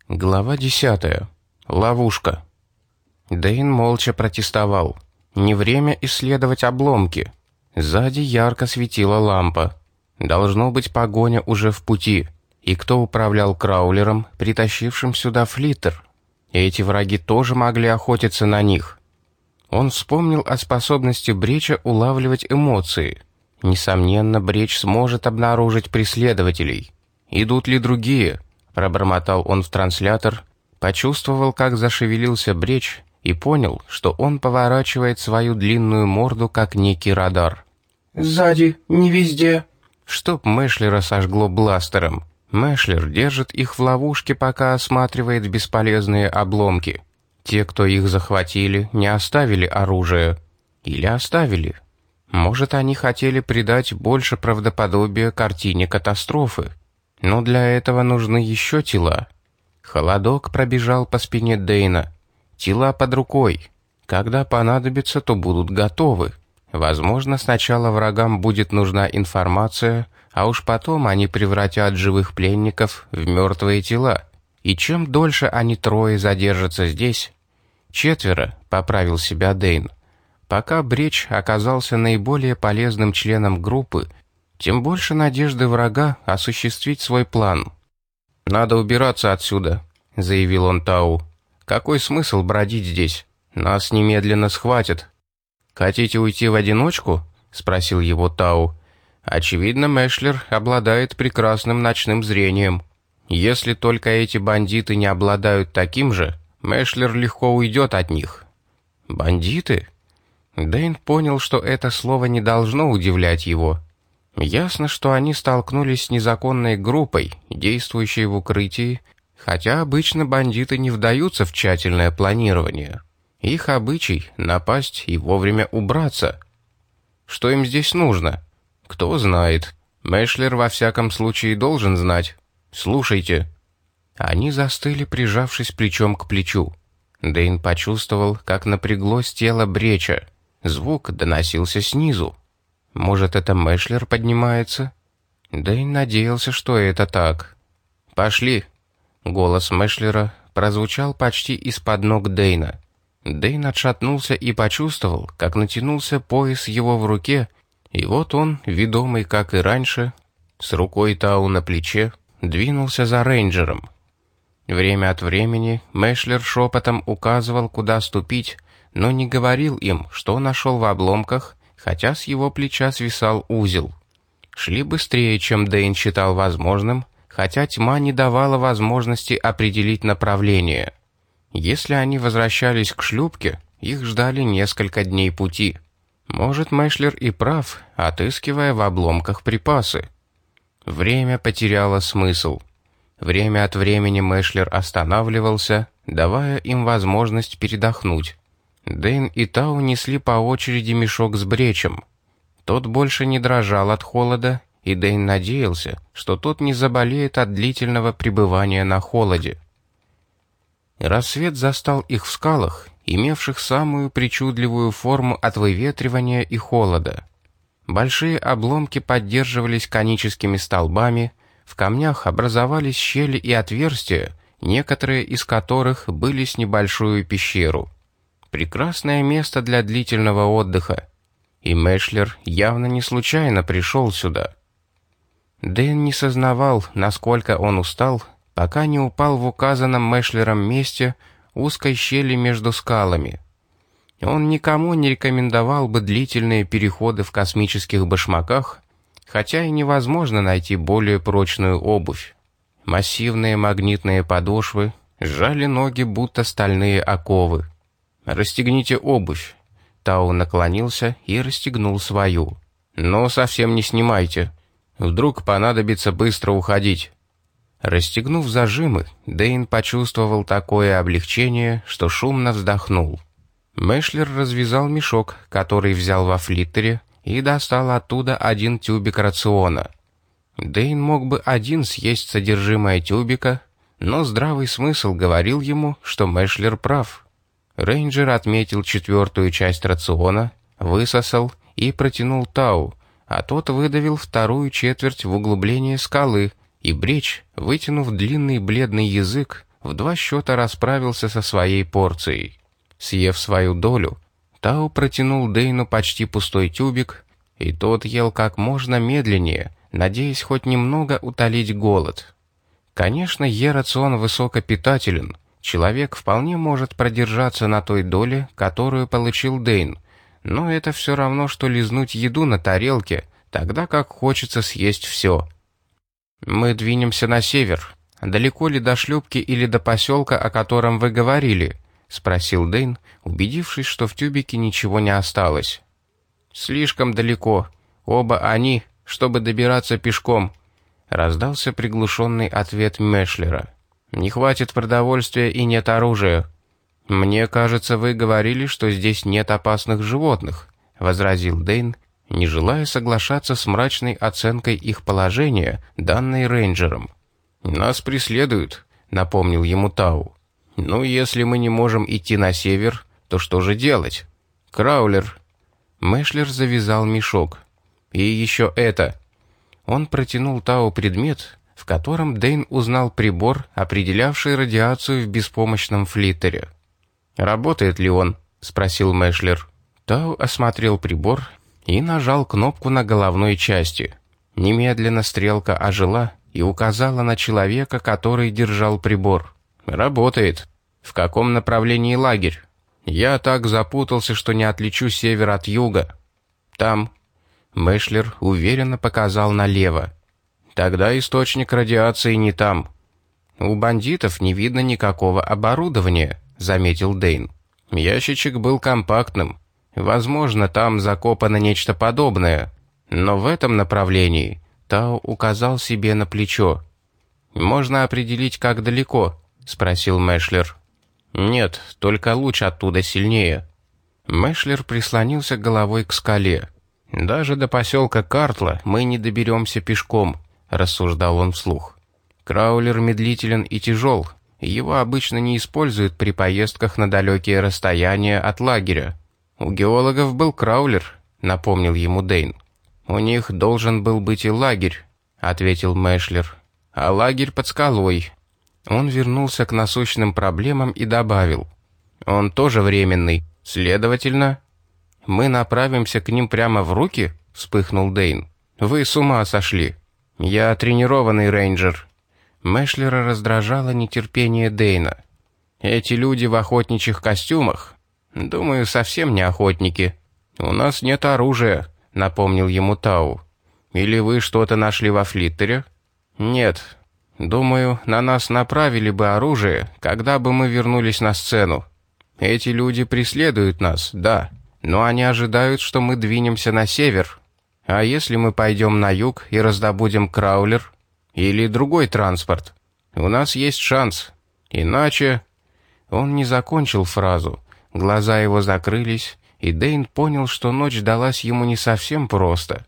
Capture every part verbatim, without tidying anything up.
Глава десятая. Ловушка. Дэйн молча протестовал. Не время исследовать обломки. Сзади ярко светила лампа. Должно быть, погоня уже в пути. И кто управлял краулером, притащившим сюда флиттер? Эти враги тоже могли охотиться на них. Он вспомнил о способности Бреча улавливать эмоции. Несомненно, Бреч сможет обнаружить преследователей. Идут ли другие? Пробормотал он в транслятор, почувствовал, как зашевелился Бреч, и понял, что он поворачивает свою длинную морду, как некий радар. «Сзади, не везде». Чтоб Мэшлера сожгло бластером. Мэшлер держит их в ловушке, пока осматривает бесполезные обломки. Те, кто их захватили, не оставили оружие. Или оставили. Может, они хотели придать больше правдоподобия картине катастрофы. Но для этого нужны еще тела. Холодок пробежал по спине Дэйна. Тела под рукой. Когда понадобится, то будут готовы. Возможно, сначала врагам будет нужна информация, а уж потом они превратят живых пленников в мертвые тела. И чем дольше они трое задержатся здесь... Четверо, поправил себя Дэйн. Пока Бреч оказался наиболее полезным членом группы, тем больше надежды врага осуществить свой план. «Надо убираться отсюда», — заявил он Тау. «Какой смысл бродить здесь? Нас немедленно схватят». «Хотите уйти в одиночку?» — спросил его Тау. «Очевидно, Мэшлер обладает прекрасным ночным зрением. Если только эти бандиты не обладают таким же, Мэшлер легко уйдет от них». «Бандиты?» Дэйн понял, что это слово не должно удивлять его. Ясно, что они столкнулись с незаконной группой, действующей в укрытии, хотя обычно бандиты не вдаются в тщательное планирование. Их обычай — напасть и вовремя убраться. Что им здесь нужно? Кто знает. Мэшлер во всяком случае должен знать. Слушайте. Они застыли, прижавшись плечом к плечу. Дэйн почувствовал, как напряглось тело Бреча. Звук доносился снизу. Может, это Мэшлер поднимается? Дэйн надеялся, что это так. «Пошли!» Голос Мэшлера прозвучал почти из-под ног Дэйна. Дэйн отшатнулся и почувствовал, как натянулся пояс его в руке, и вот он, ведомый, как и раньше, с рукой Тау на плече, двинулся за рейнджером. Время от времени Мэшлер шепотом указывал, куда ступить, но не говорил им, что нашел в обломках, хотя с его плеча свисал узел. Шли быстрее, чем Дэйн считал возможным, хотя тьма не давала возможности определить направление. Если они возвращались к шлюпке, их ждали несколько дней пути. Может, Мэшлер и прав, отыскивая в обломках припасы. Время потеряло смысл. Время от времени Мэшлер останавливался, давая им возможность передохнуть. Дэйн и Тау несли по очереди мешок с Бречем. Тот больше не дрожал от холода, и Дэйн надеялся, что тот не заболеет от длительного пребывания на холоде. Рассвет застал их в скалах, имевших самую причудливую форму от выветривания и холода. Большие обломки поддерживались коническими столбами, в камнях образовались щели и отверстия, некоторые из которых были с небольшую пещеру. Прекрасное место для длительного отдыха. И Мэшлер явно не случайно пришел сюда. Дэйн не сознавал, насколько он устал, пока не упал в указанном Мэшлером месте узкой щели между скалами. Он никому не рекомендовал бы длительные переходы в космических башмаках, хотя и невозможно найти более прочную обувь. Массивные магнитные подошвы сжали ноги, будто стальные оковы. «Расстегните обувь». Тау наклонился и расстегнул свою. «Но совсем не снимайте. Вдруг понадобится быстро уходить». Расстегнув зажимы, Дэйн почувствовал такое облегчение, что шумно вздохнул. Мэшлер развязал мешок, который взял во флиттере, и достал оттуда один тюбик рациона. Дэйн мог бы один съесть содержимое тюбика, но здравый смысл говорил ему, что Мэшлер прав. Рейнджер отметил четвертую часть рациона, высосал и протянул Тау, а тот выдавил вторую четверть в углубление скалы, и Бреч, вытянув длинный бледный язык, в два счета расправился со своей порцией. Съев свою долю, Тау протянул Дэйну почти пустой тюбик, и тот ел как можно медленнее, надеясь хоть немного утолить голод. Конечно, Е-рацион высокопитателен. Человек вполне может продержаться на той доле, которую получил Дэйн, но это все равно, что лизнуть еду на тарелке, тогда как хочется съесть все. «Мы двинемся на север. Далеко ли до шлюпки или до поселка, о котором вы говорили?» — спросил Дэйн, убедившись, что в тюбике ничего не осталось. «Слишком далеко. Оба они, чтобы добираться пешком», — раздался приглушенный ответ Мэшлера. «Не хватит продовольствия и нет оружия». «Мне кажется, вы говорили, что здесь нет опасных животных», — возразил Дэйн, не желая соглашаться с мрачной оценкой их положения, данной рейнджером. «Нас преследуют», — напомнил ему Тау. «Ну, если мы не можем идти на север, то что же делать?» «Краулер». Мэшлер завязал мешок. «И еще это». Он протянул Тау предмет, в котором Дэйн узнал прибор, определявший радиацию в беспомощном флиттере. «Работает ли он?» — спросил Мэшлер. Тау осмотрел прибор и нажал кнопку на головной части. Немедленно стрелка ожила и указала на человека, который держал прибор. «Работает. В каком направлении лагерь? Я так запутался, что не отличу север от юга. Там». Мэшлер уверенно показал налево. «Тогда источник радиации не там». «У бандитов не видно никакого оборудования», — заметил Дэйн. «Ящичек был компактным. Возможно, там закопано нечто подобное. Но в этом направлении...» Тау указал себе на плечо. «Можно определить, как далеко?» — спросил Мэшлер. «Нет, только луч оттуда сильнее». Мэшлер прислонился головой к скале. «Даже до поселка Картла мы не доберемся пешком», — рассуждал он вслух. «Краулер медлителен и тяжел. Его обычно не используют при поездках на далекие расстояния от лагеря. У геологов был краулер», — напомнил ему Дэйн. «У них должен был быть и лагерь», — ответил Мэшлер. «А лагерь под скалой». Он вернулся к насущным проблемам и добавил. «Он тоже временный. Следовательно...» «Мы направимся к ним прямо в руки?» — вспыхнул Дэйн. «Вы с ума сошли. Я тренированный рейнджер». Мэшлера раздражало нетерпение Дэйна. «Эти люди в охотничьих костюмах? Думаю, совсем не охотники. У нас нет оружия», — напомнил ему Тау. «Или вы что-то нашли во флиттере?» «Нет. Думаю, на нас направили бы оружие, когда бы мы вернулись на сцену. Эти люди преследуют нас, да, но они ожидают, что мы двинемся на север. А если мы пойдем на юг и раздобудем краулер или другой транспорт? У нас есть шанс. Иначе...» Он не закончил фразу. Глаза его закрылись, и Дэйн понял, что ночь далась ему не совсем просто.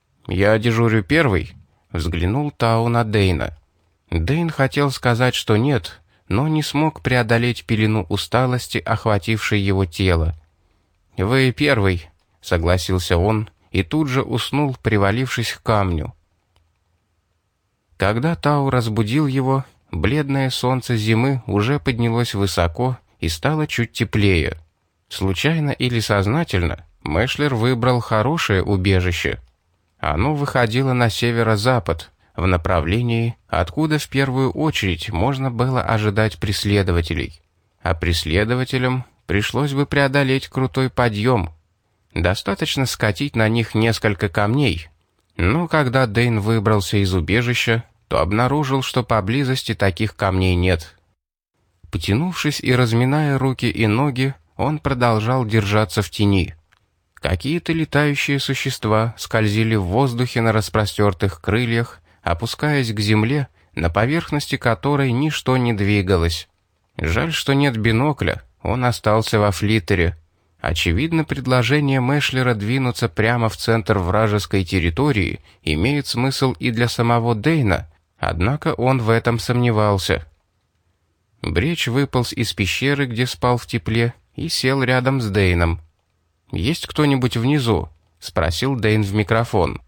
«Я дежурю первый», — взглянул Тау на Дэйна. Дэйн хотел сказать, что нет, но не смог преодолеть пелену усталости, охватившей его тело. «Вы первый», — согласился он, и тут же уснул, привалившись к камню. Когда Тау разбудил его, бледное солнце зимы уже поднялось высоко и стало чуть теплее. Случайно или сознательно, Мэшлер выбрал хорошее убежище. Оно выходило на северо-запад, в направлении, откуда в первую очередь можно было ожидать преследователей. А преследователям пришлось бы преодолеть крутой подъем. Достаточно скатить на них несколько камней. Но когда Дэйн выбрался из убежища, то обнаружил, что поблизости таких камней нет. Потянувшись и разминая руки и ноги, он продолжал держаться в тени. Какие-то летающие существа скользили в воздухе на распростертых крыльях, опускаясь к земле, на поверхности которой ничто не двигалось. Жаль, что нет бинокля, он остался во флиттере. Очевидно, предложение Мэшлера двинуться прямо в центр вражеской территории имеет смысл и для самого Дэйна, однако он в этом сомневался. Бреч выполз из пещеры, где спал в тепле, и сел рядом с Дэйном. «Есть кто-нибудь внизу?» — спросил Дэйн в микрофон.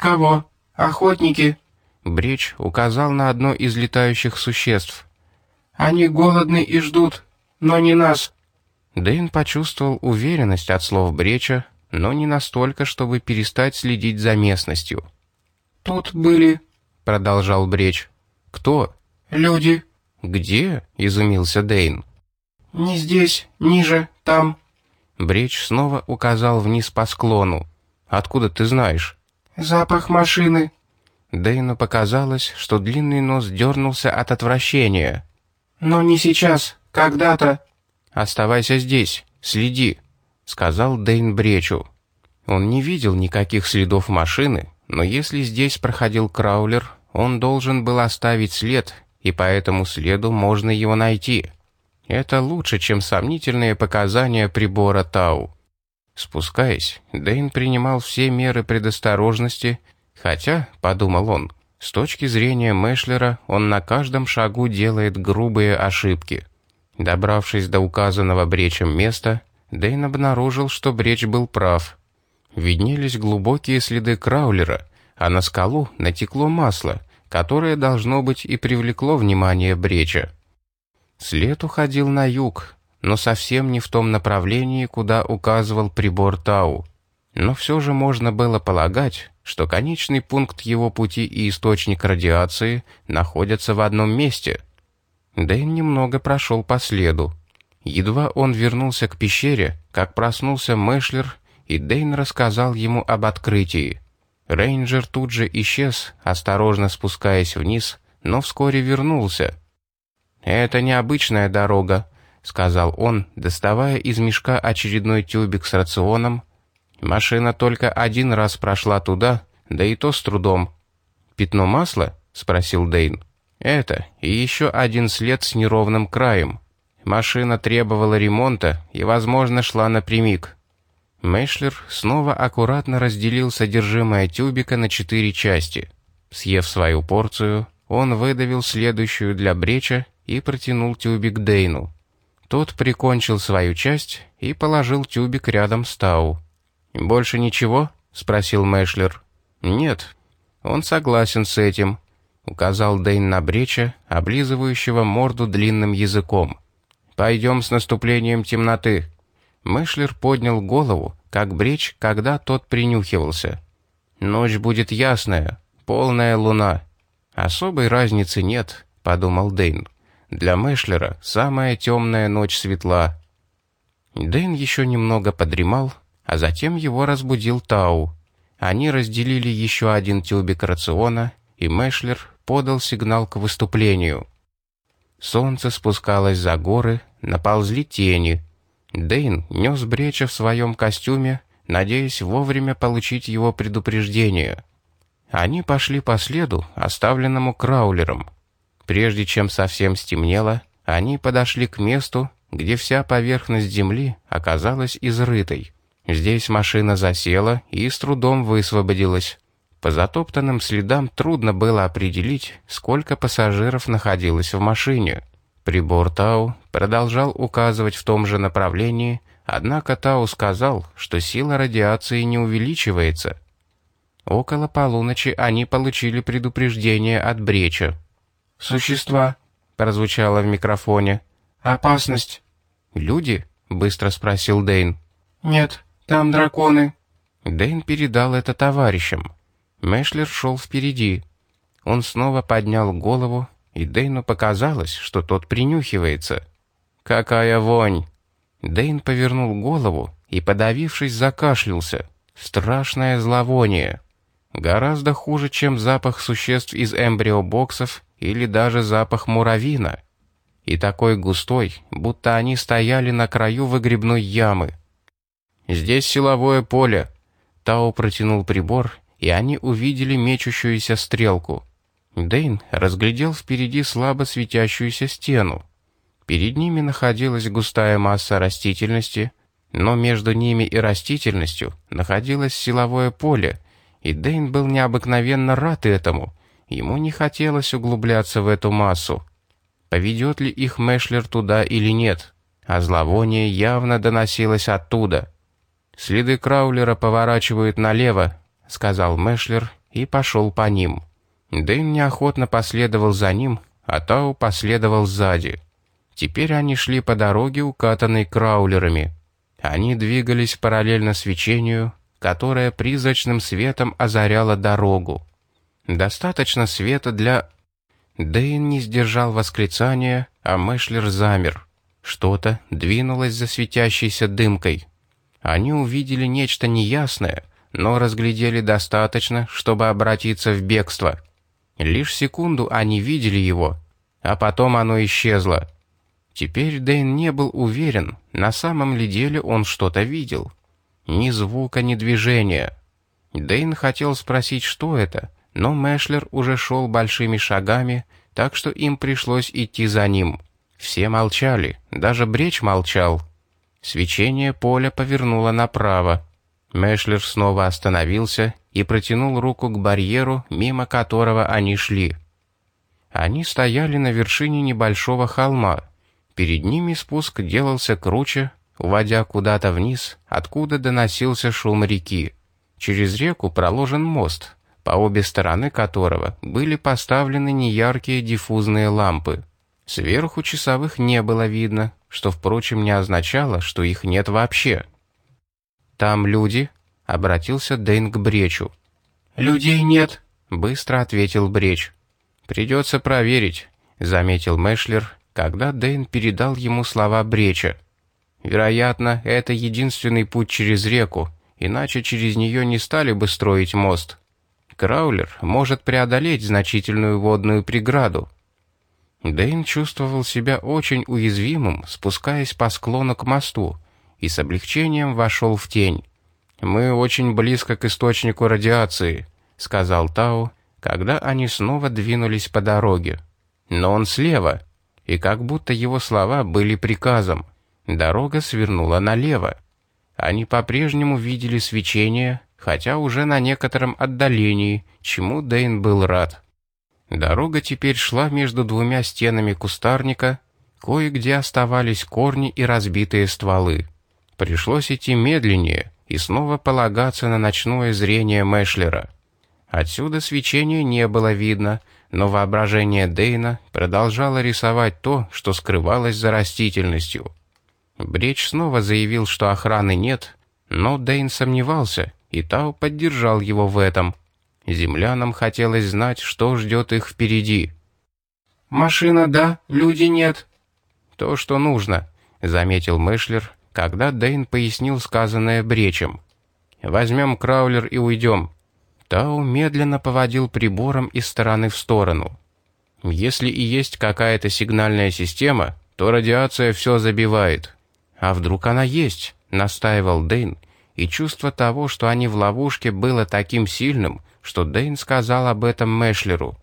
«Никого. Охотники». Бреч указал на одно из летающих существ. Они голодны и ждут, но не нас». Дэйн почувствовал уверенность от слов Бреча, но не настолько, чтобы перестать следить за местностью. «Тут были...» — продолжал Бреч. «Кто?» «Люди». «Где?» — изумился Дэйн. «Не здесь, ниже, там». Бреч снова указал вниз по склону. «Откуда ты знаешь?» «Запах машины». Дэйну показалось, что длинный нос дернулся от отвращения. «Но не сейчас, когда-то». «Оставайся здесь, следи», — сказал Дэйн Бречу. Он не видел никаких следов машины, но если здесь проходил краулер, он должен был оставить след, и по этому следу можно его найти. Это лучше, чем сомнительные показания прибора Тау. Спускаясь, Дэйн принимал все меры предосторожности, хотя, подумал он, с точки зрения Мэшлера, он на каждом шагу делает грубые ошибки. Добравшись до указанного Бречем места, Дэйн обнаружил, что Бреч был прав. Виднелись глубокие следы краулера, а на скалу натекло масло, которое, должно быть, и привлекло внимание Бреча. След уходил на юг, но совсем не в том направлении, куда указывал прибор Тау. Но все же можно было полагать, что конечный пункт его пути и источник радиации находятся в одном месте. Дэйн немного прошел по следу. Едва он вернулся к пещере, как проснулся Мэшлер, и Дэйн рассказал ему об открытии. Рейнджер тут же исчез, осторожно спускаясь вниз, но вскоре вернулся. «Это необычная дорога», — сказал он, доставая из мешка очередной тюбик с рационом. «Машина только один раз прошла туда, да и то с трудом». «Пятно масла?» — спросил Дэйн. «Это и еще один след с неровным краем. Машина требовала ремонта и, возможно, шла напрямик». Мэшлер снова аккуратно разделил содержимое тюбика на четыре части. Съев свою порцию, он выдавил следующую для Бреча и протянул тюбик Дэйну. Тот прикончил свою часть и положил тюбик рядом с Тау. «Больше ничего?» — спросил Мэшлер. «Нет». «Он согласен с этим», — указал Дэйн на Бреча, облизывающего морду длинным языком. «Пойдем с наступлением темноты». Мэшлер поднял голову, как Бреч, когда тот принюхивался. «Ночь будет ясная, полная луна». «Особой разницы нет», — подумал Дэйн. «Для Мэшлера самая темная ночь светла». Дэйн еще немного подремал, а затем его разбудил Тау. Они разделили еще один тюбик рациона, и Мэшлер подал сигнал к выступлению. Солнце спускалось за горы, наползли тени. Дэйн нес Бреча в своем костюме, надеясь вовремя получить его предупреждение. Они пошли по следу, оставленному краулером. Прежде чем совсем стемнело, они подошли к месту, где вся поверхность земли оказалась изрытой. Здесь машина засела и с трудом высвободилась. По затоптанным следам трудно было определить, сколько пассажиров находилось в машине. Прибор Тау продолжал указывать в том же направлении, однако Тау сказал, что сила радиации не увеличивается. Около полуночи они получили предупреждение от Бреча. «Существа», — прозвучало в микрофоне. «Опасность». «Люди?» — быстро спросил Дэйн. «Нет, там драконы». Дэйн передал это товарищам. Мэшлер шел впереди. Он снова поднял голову, и Дэйну показалось, что тот принюхивается. «Какая вонь!» Дэйн повернул голову и, подавившись, закашлялся. Страшное зловоние. Гораздо хуже, чем запах существ из эмбриобоксов или даже запах муравьина. И такой густой, будто они стояли на краю выгребной ямы. «Здесь силовое поле». Тау протянул прибор, и они увидели мечущуюся стрелку. Дэйн разглядел впереди слабо светящуюся стену. Перед ними находилась густая масса растительности, но между ними и растительностью находилось силовое поле, и Дэйн был необыкновенно рад этому. Ему не хотелось углубляться в эту массу. Поведет ли их Мэшлер туда или нет? А зловоние явно доносилось оттуда. «Следы краулера поворачивают налево», — сказал Мэшлер и пошел по ним. Дэйн неохотно последовал за ним, а Тау последовал сзади. Теперь они шли по дороге, укатанной краулерами. Они двигались параллельно свечению, которое призрачным светом озаряло дорогу. Достаточно света для... Дэйн не сдержал восклицания, а Мэшлер замер. Что-то двинулось за светящейся дымкой. Они увидели нечто неясное, но разглядели достаточно, чтобы обратиться в бегство. Лишь секунду они видели его, а потом оно исчезло. Теперь Дэйн не был уверен, на самом ли деле он что-то видел. Ни звука, ни движения. Дэйн хотел спросить, что это, но Мэшлер уже шел большими шагами, так что им пришлось идти за ним. Все молчали, даже Бреч молчал. Свечение поля повернуло направо. Мэшлер снова остановился и протянул руку к барьеру, мимо которого они шли. Они стояли на вершине небольшого холма. Перед ними спуск делался круче, уводя куда-то вниз, откуда доносился шум реки. Через реку проложен мост, по обе стороны которого были поставлены неяркие диффузные лампы. Сверху часовых не было видно, что, впрочем, не означало, что их нет вообще. «Там люди?» — обратился Дэйн к Бречу. «Людей нет», — быстро ответил Бреч. «Придется проверить», — заметил Мэшлер, когда Дэйн передал ему слова Бреча. «Вероятно, это единственный путь через реку, иначе через нее не стали бы строить мост. Краулер может преодолеть значительную водную преграду». Дэйн чувствовал себя очень уязвимым, спускаясь по склону к мосту, и с облегчением вошел в тень. «Мы очень близко к источнику радиации», — сказал Тау, когда они снова двинулись по дороге. «Но он слева», и как будто его слова были приказом. Дорога свернула налево. Они по-прежнему видели свечение, хотя уже на некотором отдалении, чему Дэйн был рад. Дорога теперь шла между двумя стенами кустарника, кое-где оставались корни и разбитые стволы. Пришлось идти медленнее и снова полагаться на ночное зрение Мэшлера. Отсюда свечения не было видно, но воображение Дэйна продолжало рисовать то, что скрывалось за растительностью. Бреч снова заявил, что охраны нет, но Дэйн сомневался, и Тау поддержал его в этом. Землянам хотелось знать, что ждет их впереди. «Машина да, люди нет». «То, что нужно», — заметил Мэшлер, когда Дэйн пояснил сказанное Бречем. «Возьмем краулер и уйдем». Тау медленно поводил прибором из стороны в сторону. «Если и есть какая-то сигнальная система, то радиация все забивает». «А вдруг она есть?» — настаивал Дэйн, и чувство того, что они в ловушке, было таким сильным, что Дэйн сказал об этом Мэшлеру.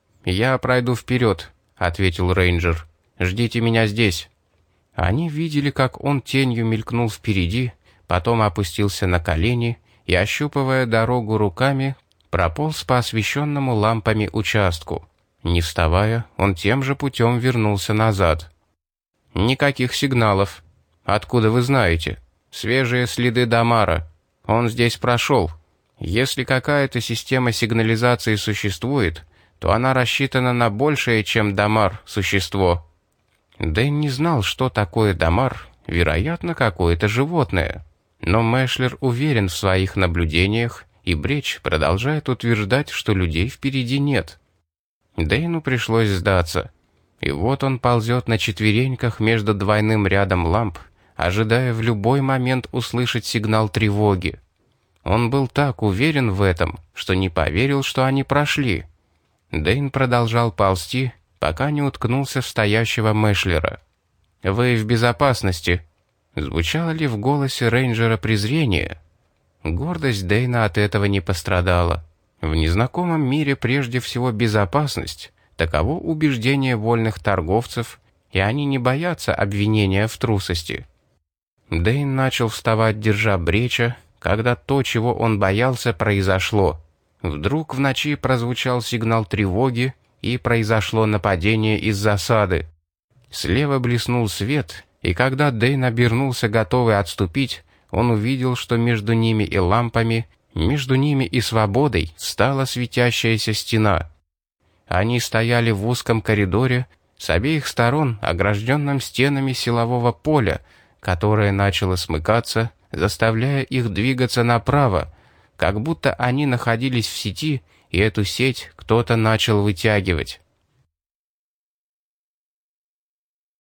«Я пройду вперед», — ответил рейнджер. «Ждите меня здесь». Они видели, как он тенью мелькнул впереди, потом опустился на колени и, ощупывая дорогу руками, прополз по освещенному лампами участку. Не вставая, он тем же путем вернулся назад. «Никаких сигналов. Откуда вы знаете? Свежие следы Дамара. Он здесь прошел. Если какая-то система сигнализации существует, то она рассчитана на большее, чем Дамар, существо». Дэн не знал, что такое Дамар, вероятно, какое-то животное. Но Мэшлер уверен в своих наблюдениях, и Бреч продолжает утверждать, что людей впереди нет. Дэйну пришлось сдаться. И вот он ползет на четвереньках между двойным рядом ламп, ожидая в любой момент услышать сигнал тревоги. Он был так уверен в этом, что не поверил, что они прошли. Дэйн продолжал ползти, пока не уткнулся в стоящего Мэшлера. «Вы в безопасности». Звучало ли в голосе рейнджера презрение? Гордость Дэйна от этого не пострадала. В незнакомом мире прежде всего безопасность. Таково убеждение вольных торговцев, и они не боятся обвинения в трусости. Дэйн начал вставать, держа Бреча, когда то, чего он боялся, произошло. Вдруг в ночи прозвучал сигнал тревоги, и произошло нападение из засады. Слева блеснул свет, и когда Дэйн обернулся, готовый отступить, он увидел, что между ними и лампами, между ними и свободой стала светящаяся стена. Они стояли в узком коридоре, С обеих сторон огражденным стенами силового поля, которое начало смыкаться, заставляя их двигаться направо, как будто они находились в сети, и эту сеть кто-то начал вытягивать.